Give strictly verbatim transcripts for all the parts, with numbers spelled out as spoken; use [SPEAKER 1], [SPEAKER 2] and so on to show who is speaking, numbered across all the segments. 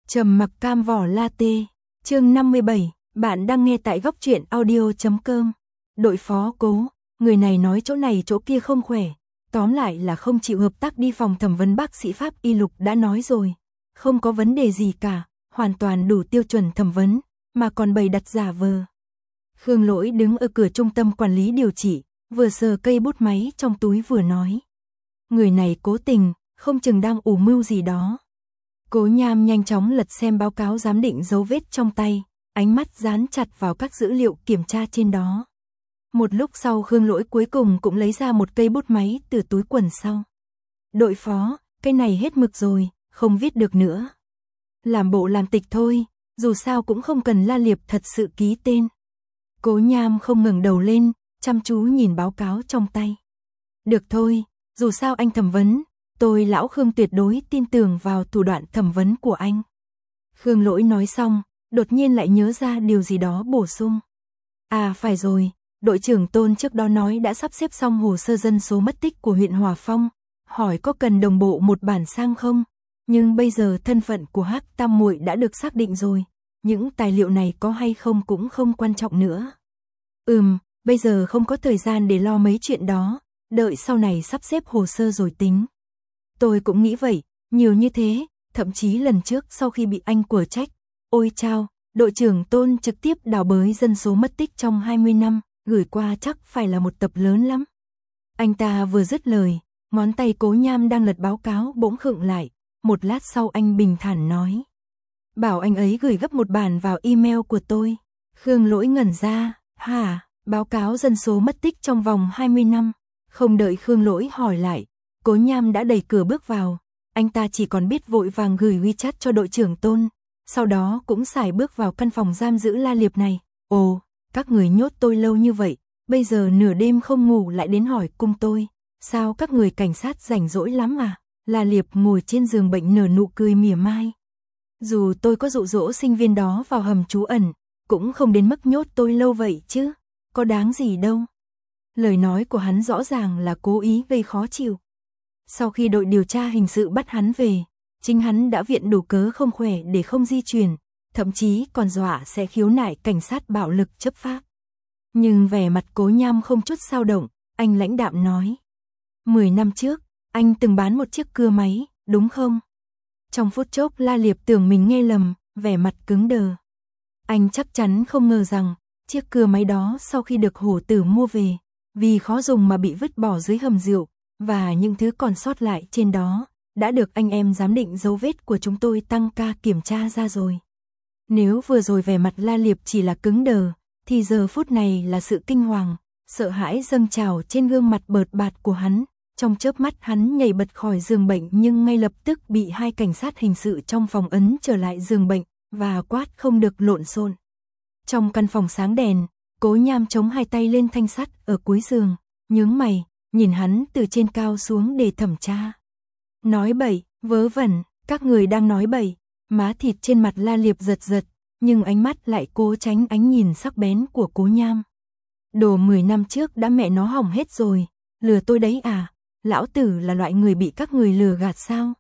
[SPEAKER 1] Trầm mặc cam vỏ latte, chương năm mươi bảy, bạn đang nghe tại góc truyện audio chấm com. Đội phó Cố, người này nói chỗ này chỗ kia không khỏe, tóm lại là không chịu hợp tác đi phòng thẩm vấn. Bác sĩ Pháp Y Lục đã nói rồi, không có vấn đề gì cả, hoàn toàn đủ tiêu chuẩn thẩm vấn, mà còn bày đặt giả vờ. Khương Lỗi đứng ở cửa trung tâm quản lý điều trị, vừa sờ cây bút máy trong túi vừa nói. Người này cố tình, không chừng đang ủ mưu gì đó. Cố Nham nhanh chóng lật xem báo cáo giám định dấu vết trong tay, ánh mắt dán chặt vào các dữ liệu kiểm tra trên đó. Một lúc sau Khương Lỗi cuối cùng cũng lấy ra một cây bút máy từ túi quần sau. Đội phó, cái này hết mực rồi, không viết được nữa. Làm bộ làm tịch thôi, dù sao cũng không cần La Liệp thật sự ký tên. Cố Nham không ngẩng đầu lên, chăm chú nhìn báo cáo trong tay. Được thôi, dù sao anh thẩm vấn, tôi lão Khương tuyệt đối tin tưởng vào thủ đoạn thẩm vấn của anh. Khương Lỗi nói xong, đột nhiên lại nhớ ra điều gì đó bổ sung. À phải rồi, đội trưởng Tôn trước đó nói đã sắp xếp xong hồ sơ dân số mất tích của huyện Hòa Phong, hỏi có cần đồng bộ một bản sang không? Nhưng bây giờ thân phận của Hắc Tam Muội đã được xác định rồi, những tài liệu này có hay không cũng không quan trọng nữa. Ừm, bây giờ không có thời gian để lo mấy chuyện đó, đợi sau này sắp xếp hồ sơ rồi tính. Tôi cũng nghĩ vậy, nhiều như thế, thậm chí lần trước sau khi bị anh của trách, ôi chao, đội trưởng Tôn trực tiếp đào bới dân số mất tích trong hai mươi năm, gửi qua chắc phải là một tập lớn lắm. Anh ta vừa dứt lời, ngón tay Cố Nham đang lật báo cáo bỗng khựng lại, một lát sau anh bình thản nói. Bảo anh ấy gửi gấp một bản vào email của tôi. Khương Lỗi ngẩn ra, hả, báo cáo dân số mất tích trong vòng hai mươi năm. Không đợi Khương Lỗi hỏi lại, Cố Nham đã đẩy cửa bước vào, anh ta chỉ còn biết vội vàng gửi WeChat cho đội trưởng Tôn, sau đó cũng sải bước vào căn phòng giam giữ La Liệp này. Ồ, các người nhốt tôi lâu như vậy, bây giờ nửa đêm không ngủ lại đến hỏi cung tôi, sao các người cảnh sát rảnh rỗi lắm à? La Liệp ngồi trên giường bệnh nở nụ cười mỉa mai. Dù tôi có dụ dỗ sinh viên đó vào hầm trú ẩn, cũng không đến mức nhốt tôi lâu vậy chứ, có đáng gì đâu. Lời nói của hắn rõ ràng là cố ý gây khó chịu. Sau khi đội điều tra hình sự bắt hắn về, chính hắn đã viện đủ cớ không khỏe để không di chuyển, thậm chí còn dọa sẽ khiếu nại cảnh sát bạo lực chấp pháp. Nhưng vẻ mặt Cố Nham không chút dao động, anh lãnh đạm nói. Mười năm trước, anh từng bán một chiếc cưa máy, đúng không? Trong phút chốc La Liệp tưởng mình nghe lầm, vẻ mặt cứng đờ. Anh chắc chắn không ngờ rằng, chiếc cưa máy đó sau khi được hổ tử mua về, vì khó dùng mà bị vứt bỏ dưới hầm rượu, và những thứ còn sót lại trên đó, đã được anh em giám định dấu vết của chúng tôi tăng ca kiểm tra ra rồi. Nếu vừa rồi vẻ mặt La Liệp chỉ là cứng đờ, thì giờ phút này là sự kinh hoàng, sợ hãi dâng trào trên gương mặt bợt bạt của hắn. Trong chớp mắt hắn nhảy bật khỏi giường bệnh nhưng ngay lập tức bị hai cảnh sát hình sự trong phòng ấn trở lại giường bệnh, và quát không được lộn xộn. Trong căn phòng sáng đèn, Cố Nham chống hai tay lên thanh sắt ở cuối giường, nhướng mày, nhìn hắn từ trên cao xuống để thẩm tra. Nói bậy, vớ vẩn, các người đang nói bậy. Má thịt trên mặt La Liệp giật giật, nhưng ánh mắt lại cố tránh ánh nhìn sắc bén của Cố Nham. Đồ mười năm trước đã mẹ nó hỏng hết rồi, lừa tôi đấy à? Lão tử là loại người bị các người lừa gạt sao?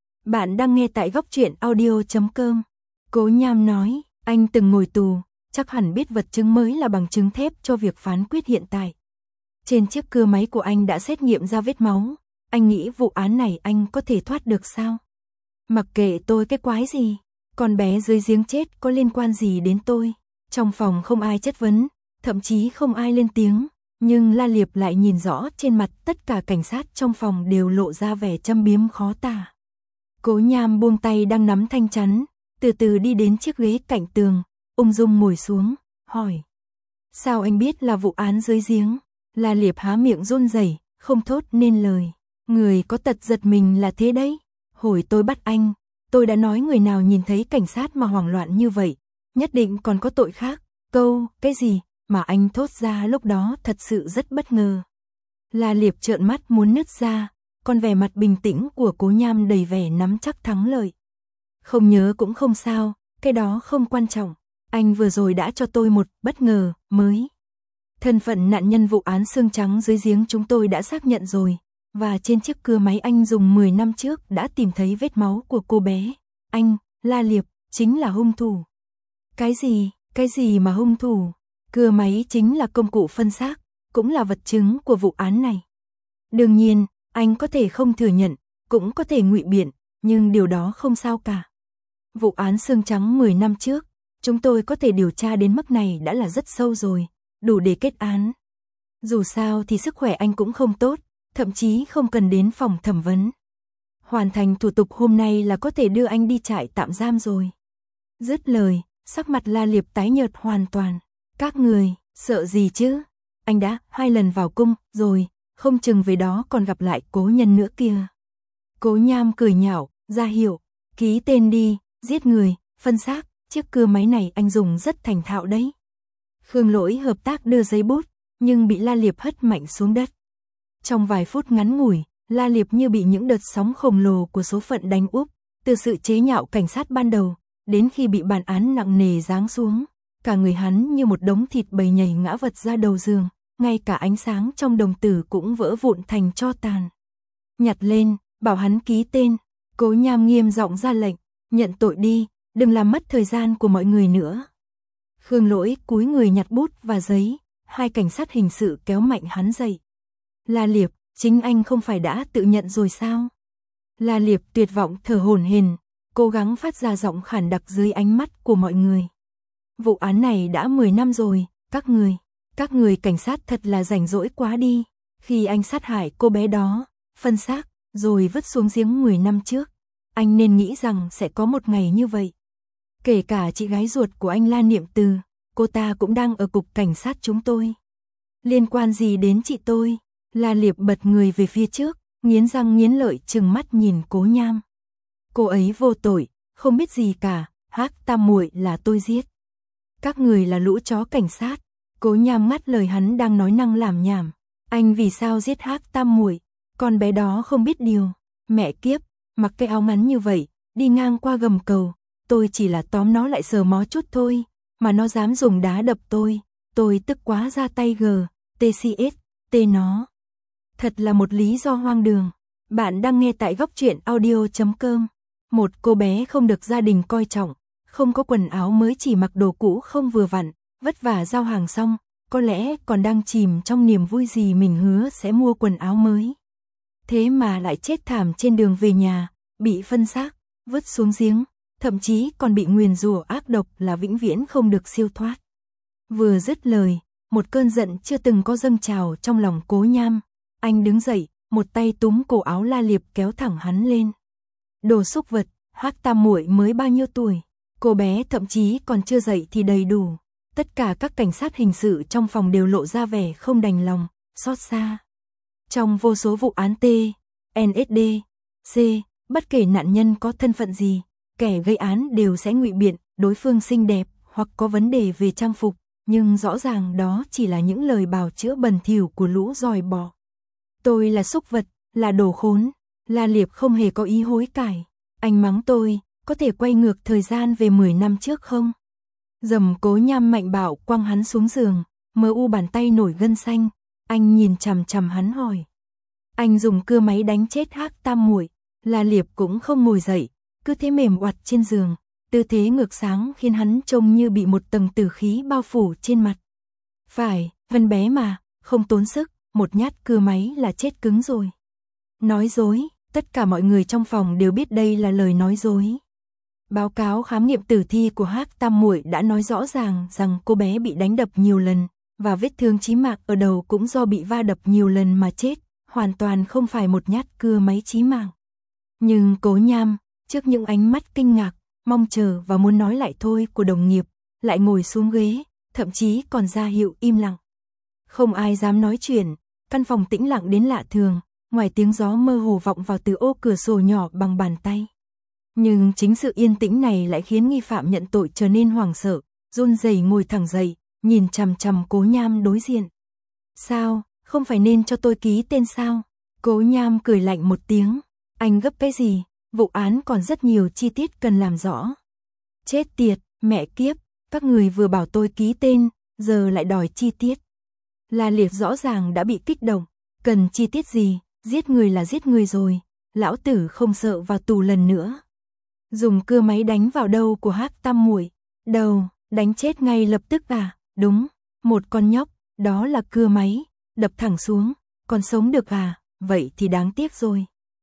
[SPEAKER 1] Bạn đang nghe tại góc truyện audio chấm com. Cố Nham nói, anh từng ngồi tù, chắc hẳn biết vật chứng mới là bằng chứng thép cho việc phán quyết hiện tại. Trên chiếc cưa máy của anh đã xét nghiệm ra vết máu, anh nghĩ vụ án này anh có thể thoát được sao? Mặc kệ tôi cái quái gì, con bé dưới giếng chết có liên quan gì đến tôi? Trong phòng không ai chất vấn, thậm chí không ai lên tiếng. Nhưng La Liệp lại nhìn rõ trên mặt tất cả cảnh sát trong phòng đều lộ ra vẻ châm biếm khó tả. Cố Nham buông tay đang nắm thanh chắn, từ từ đi đến chiếc ghế cạnh tường, ung dung ngồi xuống, hỏi. Sao anh biết là vụ án dưới giếng? La Liệp há miệng run rẩy, không thốt nên lời. Người có tật giật mình là thế đấy. Hồi tôi bắt anh, tôi đã nói người nào nhìn thấy cảnh sát mà hoảng loạn như vậy, nhất định còn có tội khác. Câu, cái gì? Mà anh thốt ra lúc đó thật sự rất bất ngờ. La Liệp trợn mắt muốn nứt ra, còn vẻ mặt bình tĩnh của Cố Nham đầy vẻ nắm chắc thắng lợi. Không nhớ cũng không sao, cái đó không quan trọng. Anh vừa rồi đã cho tôi một bất ngờ mới. Thân phận nạn nhân vụ án xương trắng dưới giếng chúng tôi đã xác nhận rồi, và trên chiếc cưa máy anh dùng mười năm trước đã tìm thấy vết máu của cô bé. Anh, La Liệp, chính là hung thủ. Cái gì, cái gì mà hung thủ? Cưa máy chính là công cụ phân xác, cũng là vật chứng của vụ án này. Đương nhiên, anh có thể không thừa nhận, cũng có thể ngụy biện, nhưng điều đó không sao cả. Vụ án xương trắng mười năm trước, chúng tôi có thể điều tra đến mức này đã là rất sâu rồi, đủ để kết án. Dù sao thì sức khỏe anh cũng không tốt, thậm chí không cần đến phòng thẩm vấn. Hoàn thành thủ tục hôm nay là có thể đưa anh đi trại tạm giam rồi. Dứt lời, sắc mặt La Liệp tái nhợt hoàn toàn. Các người, sợ gì chứ? Anh đã hai lần vào cung rồi, không chừng về đó còn gặp lại cố nhân nữa kia. Cố Nham cười nhạo, ra hiệu, ký tên đi, giết người, phân xác, chiếc cưa máy này anh dùng rất thành thạo đấy. Khương Lỗi hợp tác đưa giấy bút, nhưng bị La Liệp hất mạnh xuống đất. Trong vài phút ngắn ngủi, La Liệp như bị những đợt sóng khổng lồ của số phận đánh úp, từ sự chế nhạo cảnh sát ban đầu, đến khi bị bản án nặng nề giáng xuống, cả người hắn như một đống thịt bầy nhầy ngã vật ra đầu giường, ngay cả ánh sáng trong đồng tử cũng vỡ vụn thành tro tàn. Nhặt lên, bảo hắn ký tên. Cố Nham nghiêm giọng ra lệnh, nhận tội đi, đừng làm mất thời gian của mọi người nữa. Khương Lỗi cúi người nhặt bút và giấy, hai cảnh sát hình sự kéo mạnh hắn dậy. La Liệp, chính anh không phải đã tự nhận rồi sao? La Liệp tuyệt vọng thở hổn hển, cố gắng phát ra giọng khản đặc dưới ánh mắt của mọi người. Vụ án này đã mười năm rồi, các người, các người cảnh sát thật là rảnh rỗi quá đi. Khi anh sát hại cô bé đó, phân xác, rồi vứt xuống giếng mười năm trước, anh nên nghĩ rằng sẽ có một ngày như vậy. Kể cả chị gái ruột của anh La Niệm Từ, cô ta cũng đang ở cục cảnh sát chúng tôi. Liên quan gì đến chị tôi? La Liệp bật người về phía trước, nghiến răng nghiến lợi trừng mắt nhìn Cố Nham. Cô ấy vô tội, không biết gì cả, Hắc Tam muội là tôi giết. Các người là lũ chó cảnh sát. Cố Nham ngắt lời hắn đang nói năng làm nhảm. Anh vì sao giết Hắc Tam muội? Con bé đó không biết điều. Mẹ kiếp, mặc cái áo ngắn như vậy, đi ngang qua gầm cầu, tôi chỉ là tóm nó lại sờ mó chút thôi, mà nó dám dùng đá đập tôi, tôi tức quá ra tay gờ, tê xê ét, tê nó. Thật là một lý do hoang đường. Bạn đang nghe tại góc truyện audio chấm com. Một cô bé không được gia đình coi trọng, không có quần áo mới, chỉ mặc đồ cũ không vừa vặn, vất vả giao hàng xong, có lẽ còn đang chìm trong niềm vui gì mình hứa sẽ mua quần áo mới. Thế mà lại chết thảm trên đường về nhà, bị phân xác, vứt xuống giếng, thậm chí còn bị nguyền rủa ác độc là vĩnh viễn không được siêu thoát. Vừa dứt lời, một cơn giận chưa từng có dâng trào trong lòng Cố Nham. Anh đứng dậy, một tay túm cổ áo La Liệp kéo thẳng hắn lên. Đồ xúc vật, Hắc Tam muội mới bao nhiêu tuổi? Cô bé thậm chí còn chưa dậy thì đầy đủ. Tất cả các cảnh sát hình sự trong phòng đều lộ ra vẻ không đành lòng, xót xa. Trong vô số vụ án T, en ét đê, C, bất kể nạn nhân có thân phận gì, kẻ gây án đều sẽ ngụy biện đối phương xinh đẹp hoặc có vấn đề về trang phục, nhưng rõ ràng đó chỉ là những lời bào chữa bẩn thỉu của lũ giòi bọ. Tôi là súc vật, là đồ khốn. La Liệp không hề có ý hối cải. Anh mắng tôi, có thể quay ngược thời gian về mười năm trước không? Dầm. Cố Nham mạnh bạo quăng hắn xuống giường, mờ u bàn tay nổi gân xanh. Anh nhìn chằm chằm hắn hỏi. Anh dùng cưa máy đánh chết Hắc Tam muội. La Liệp cũng không ngồi dậy, cứ thế mềm oặt trên giường, tư thế ngược sáng khiến hắn trông như bị một tầng tử khí bao phủ trên mặt. Phải, Vân bé mà, không tốn sức, một nhát cưa máy là chết cứng rồi. Nói dối, tất cả mọi người trong phòng đều biết đây là lời nói dối. Báo cáo khám nghiệm tử thi của Hắc Tam muội đã nói rõ ràng rằng cô bé bị đánh đập nhiều lần, và vết thương chí mạng ở đầu cũng do bị va đập nhiều lần mà chết, hoàn toàn không phải một nhát cưa máy chí mạng. Nhưng Cố Nham, trước những ánh mắt kinh ngạc, mong chờ và muốn nói lại thôi của đồng nghiệp, lại ngồi xuống ghế, thậm chí còn ra hiệu im lặng. Không ai dám nói chuyện, căn phòng tĩnh lặng đến lạ thường, ngoài tiếng gió mơ hồ vọng vào từ ô cửa sổ nhỏ bằng bàn tay. Nhưng chính sự yên tĩnh này lại khiến nghi phạm nhận tội trở nên hoảng sợ, run rẩy ngồi thẳng dậy, nhìn chằm chằm Cố Nham đối diện. Sao, không phải nên cho tôi ký tên sao? Cố Nham cười lạnh một tiếng. Anh gấp cái gì? Vụ án còn rất nhiều chi tiết cần làm rõ. Chết tiệt, mẹ kiếp, các người vừa bảo tôi ký tên, giờ lại đòi chi tiết. La Liệp rõ ràng đã bị kích động, cần chi tiết gì, giết người là giết người rồi, lão tử không sợ vào tù lần nữa. Dùng cưa máy đánh vào đầu của Hắc Tam Muội. Đầu, đánh chết ngay lập tức à? Đúng, một con nhóc, đó là cưa máy, đập thẳng xuống, còn sống được à? Vậy thì đáng tiếc rồi.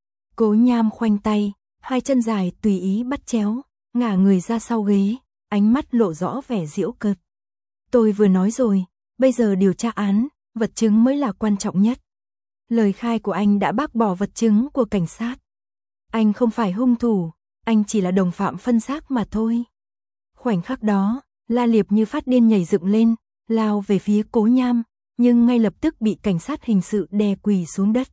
[SPEAKER 1] Cố Nham khoanh tay, hai chân dài tùy ý bắt chéo, ngả người ra sau ghế, ánh mắt lộ rõ vẻ giễu cợt. Tôi vừa nói rồi, bây giờ điều tra án, vật chứng mới là quan trọng nhất. Lời khai của anh đã bác bỏ vật chứng của cảnh sát. Anh không phải hung thủ, anh chỉ là đồng phạm phân xác mà thôi. Khoảnh khắc đó, La Liệp như phát điên nhảy dựng lên, lao về phía Cố Nham, nhưng ngay lập tức bị cảnh sát hình sự đè quỳ xuống đất.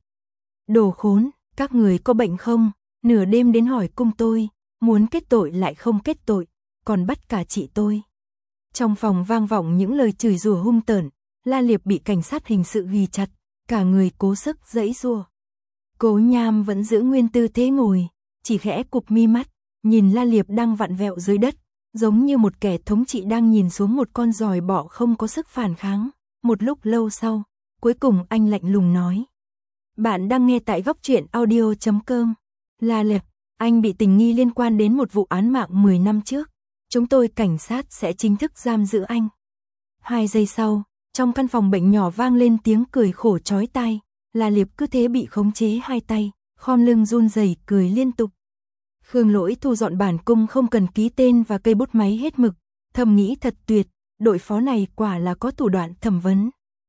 [SPEAKER 1] Đồ khốn, các người có bệnh không? Nửa đêm đến hỏi cung tôi, muốn kết tội lại không kết tội, còn bắt cả chị tôi. Trong phòng vang vọng những lời chửi rủa hung tợn, La Liệp bị cảnh sát hình sự ghi chặt, cả người cố sức giãy giụa. Cố Nham vẫn giữ nguyên tư thế ngồi, chỉ khẽ cụp mi mắt, nhìn La Liệp đang vặn vẹo dưới đất, giống như một kẻ thống trị đang nhìn xuống một con giòi bọ không có sức phản kháng. Một lúc lâu sau, cuối cùng anh lạnh lùng nói: Bạn đang nghe tại góc truyện audio chấm com. La Liệp, anh bị tình nghi liên quan đến một vụ án mạng mười năm trước. Chúng tôi cảnh sát sẽ chính thức giam giữ anh. Hai giây sau, trong căn phòng bệnh nhỏ vang lên tiếng cười khổ chói tai. La Liệp cứ thế bị khống chế hai tay, khom lưng run rẩy cười liên tục. Khương Lỗi thu dọn bản cung không cần ký tên và cây bút máy hết mực, thầm nghĩ thật tuyệt, đội phó này quả là có thủ đoạn thẩm vấn.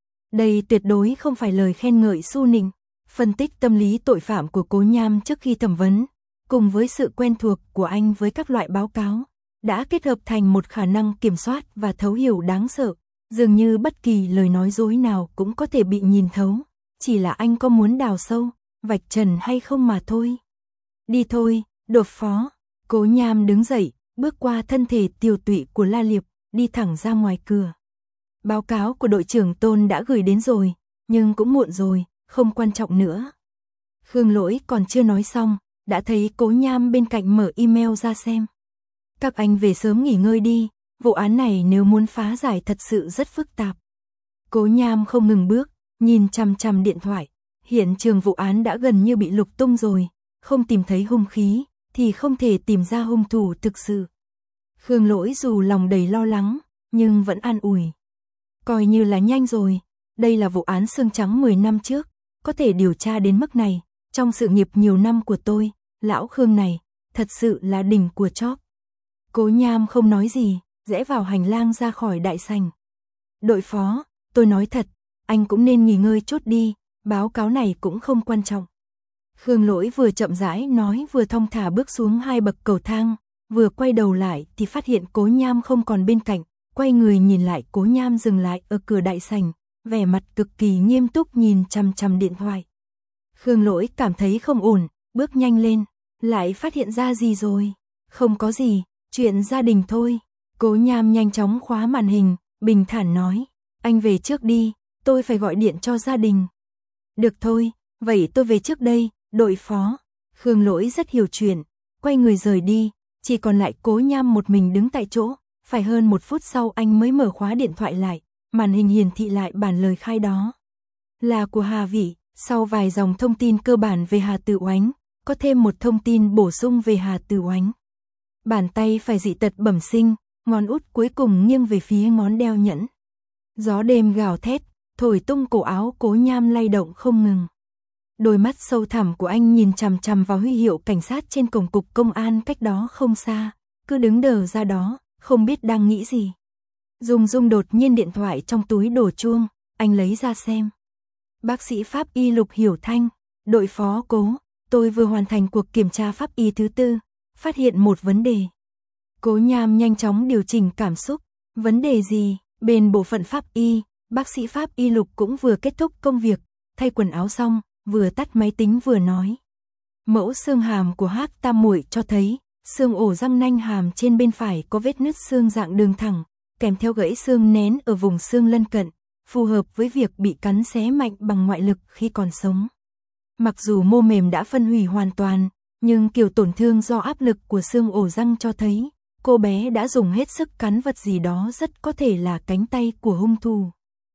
[SPEAKER 1] Đây tuyệt đối không phải lời khen ngợi su nịnh. Phân tích tâm lý tội phạm của Cố Nham trước khi thẩm vấn, cùng với sự quen thuộc của anh với các loại báo cáo, đã kết hợp thành một khả năng kiểm soát và thấu hiểu đáng sợ, dường như bất kỳ lời nói dối nào cũng có thể bị nhìn thấu, chỉ là anh có muốn đào sâu, vạch trần hay không mà thôi. Đi thôi, đột phó. Cố Nham đứng dậy, bước qua thân thể tiều tụy của La Liệp, đi thẳng ra ngoài cửa. Báo cáo của đội trưởng Tôn đã gửi đến rồi, nhưng cũng muộn rồi, không quan trọng nữa. Khương Lỗi còn chưa nói xong, đã thấy Cố Nham bên cạnh mở email ra xem. Các anh về sớm nghỉ ngơi đi, vụ án này nếu muốn phá giải thật sự rất phức tạp. Cố Nham không ngừng bước, nhìn chằm chằm điện thoại. Hiện trường vụ án đã gần như bị lục tung rồi, không tìm thấy hung khí, thì không thể tìm ra hung thủ thực sự. Khương Lỗi dù lòng đầy lo lắng, nhưng vẫn an ủi. Coi như là nhanh rồi, đây là vụ án xương trắng mười năm trước, có thể điều tra đến mức này, trong sự nghiệp nhiều năm của tôi, lão Khương này, thật sự là đỉnh của chóp. Cố Nham không nói gì, rẽ vào hành lang ra khỏi đại sảnh. Đội phó, tôi nói thật, anh cũng nên nghỉ ngơi chút đi, báo cáo này cũng không quan trọng. Khương Lỗi vừa chậm rãi nói vừa thong thả bước xuống hai bậc cầu thang, vừa quay đầu lại thì phát hiện Cố Nham không còn bên cạnh, quay người nhìn lại Cố Nham dừng lại ở cửa đại sảnh, vẻ mặt cực kỳ nghiêm túc nhìn chằm chằm điện thoại. Khương Lỗi cảm thấy không ổn, bước nhanh lên, lại phát hiện ra gì rồi? Không có gì, chuyện gia đình thôi. Cố Nham nhanh chóng khóa màn hình, bình thản nói, anh về trước đi, tôi phải gọi điện cho gia đình. Được thôi, vậy tôi về trước đây, đội phó. Khương Lỗi rất hiểu chuyện, quay người rời đi, chỉ còn lại Cố Nham một mình đứng tại chỗ. Phải hơn một phút sau anh mới mở khóa điện thoại lại, màn hình hiển thị lại bản lời khai đó. Là của Hà Vĩ, sau vài dòng thông tin cơ bản về Hà Tử Oánh, có thêm một thông tin bổ sung về Hà Tử Oánh. Bàn tay phải dị tật bẩm sinh, ngón út cuối cùng nghiêng về phía ngón đeo nhẫn. Gió đêm gào thét, thổi tung cổ áo Cố Nham lay động không ngừng. Đôi mắt sâu thẳm của anh nhìn chằm chằm vào huy hiệu cảnh sát trên cổng cục công an cách đó không xa, cứ đứng đờ ra đó, không biết đang nghĩ gì. Dung Dung đột nhiên điện thoại trong túi đổ chuông, anh lấy ra xem. Bác sĩ pháp y Lục Hiểu Thanh, đội phó Cố, tôi vừa hoàn thành cuộc kiểm tra pháp y thứ tư, phát hiện một vấn đề. Cố Nham nhanh chóng điều chỉnh cảm xúc, vấn đề gì? Bên bộ phận pháp y, bác sĩ pháp y Lục cũng vừa kết thúc công việc, thay quần áo xong, vừa tắt máy tính vừa nói. Mẫu xương hàm của Hắc Tam Muội cho thấy, xương ổ răng nanh hàm trên bên phải có vết nứt xương dạng đường thẳng, kèm theo gãy xương nén ở vùng xương lân cận, phù hợp với việc bị cắn xé mạnh bằng ngoại lực khi còn sống. Mặc dù mô mềm đã phân hủy hoàn toàn, nhưng kiểu tổn thương do áp lực của xương ổ răng cho thấy, cô bé đã dùng hết sức cắn vật gì đó rất có thể là cánh tay của hung thủ.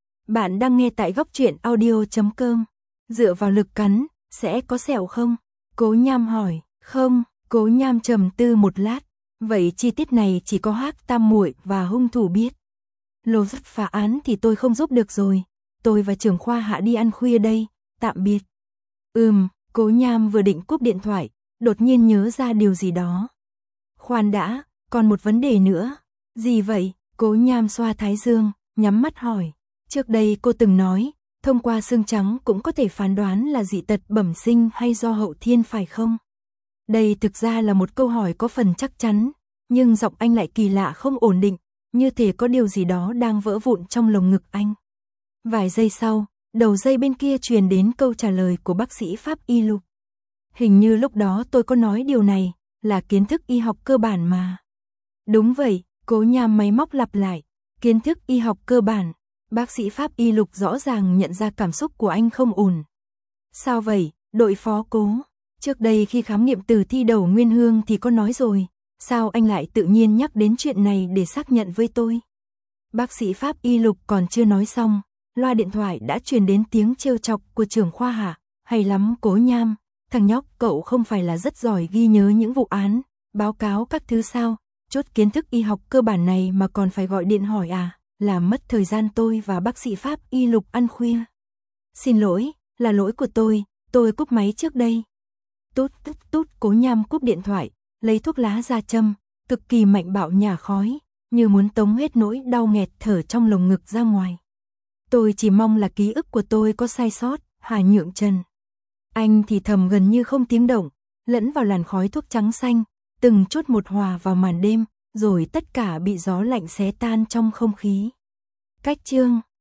[SPEAKER 1] Bạn đang nghe tại góc truyện audio chấm com. Dựa vào lực cắn, sẽ có sẹo không? Cố Nham hỏi. Không, Cố Nham trầm tư một lát, vậy chi tiết này chỉ có Hắc Tam muội và hung thủ biết. Lô rất phá án thì tôi không giúp được rồi, tôi và trưởng khoa Hạ đi ăn khuya đây, tạm biệt. Ừm, Cố Nham vừa định cúp điện thoại, đột nhiên nhớ ra điều gì đó. Khoan đã, còn một vấn đề nữa. Gì vậy? Cố Nham xoa thái dương, nhắm mắt hỏi. Trước đây cô từng nói, thông qua xương trắng cũng có thể phán đoán là dị tật bẩm sinh hay do hậu thiên phải không? Đây thực ra là một câu hỏi có phần chắc chắn, nhưng giọng anh lại kỳ lạ không ổn định, như thể có điều gì đó đang vỡ vụn trong lồng ngực anh. Vài giây sau, đầu dây bên kia truyền đến câu trả lời của bác sĩ Pháp Y Lục. Hình như lúc đó tôi có nói điều này, là kiến thức y học cơ bản mà. Đúng vậy, Cố Nham máy móc lặp lại, kiến thức y học cơ bản. Bác sĩ Pháp Y Lục rõ ràng nhận ra cảm xúc của anh không ổn. Sao vậy, đội phó Cố? Trước đây khi khám nghiệm tử thi đầu Nguyên Hương thì có nói rồi, sao anh lại tự nhiên nhắc đến chuyện này để xác nhận với tôi? Bác sĩ Pháp Y Lục còn chưa nói xong, loa điện thoại đã truyền đến tiếng trêu chọc của trưởng khoa Hạ. Hay lắm Cố Nham, thằng nhóc cậu không phải là rất giỏi ghi nhớ những vụ án, báo cáo các thứ sao? Chốt kiến thức y học cơ bản này mà còn phải gọi điện hỏi à? Làm mất thời gian tôi và bác sĩ Pháp Y Lục ăn khuya. Xin lỗi, là lỗi của tôi, tôi cúp máy trước đây. Tút tút tút, Cố Nham cúp điện thoại, lấy thuốc lá ra châm, cực kỳ mạnh bạo nhả khói, như muốn tống hết nỗi đau nghẹt thở trong lồng ngực ra ngoài. Tôi chỉ mong là ký ức của tôi có sai sót, Hà Nhượng Trần. Anh thì thầm gần như không tiếng động, lẫn vào làn khói thuốc trắng xanh, từng chút một hòa vào màn đêm, rồi tất cả bị gió lạnh xé tan trong không khí. Cách chương